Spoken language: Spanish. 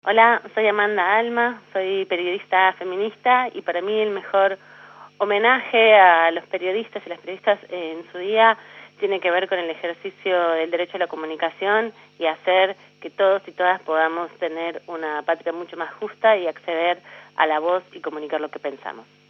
Hola, soy Amanda Alma, soy periodista feminista y para mí el mejor homenaje a los periodistas y las periodistas en su día tiene que ver con el ejercicio del derecho a la comunicación y hacer que todos y todas podamos tener una patria mucho más justa y acceder a la voz y comunicar lo que pensamos.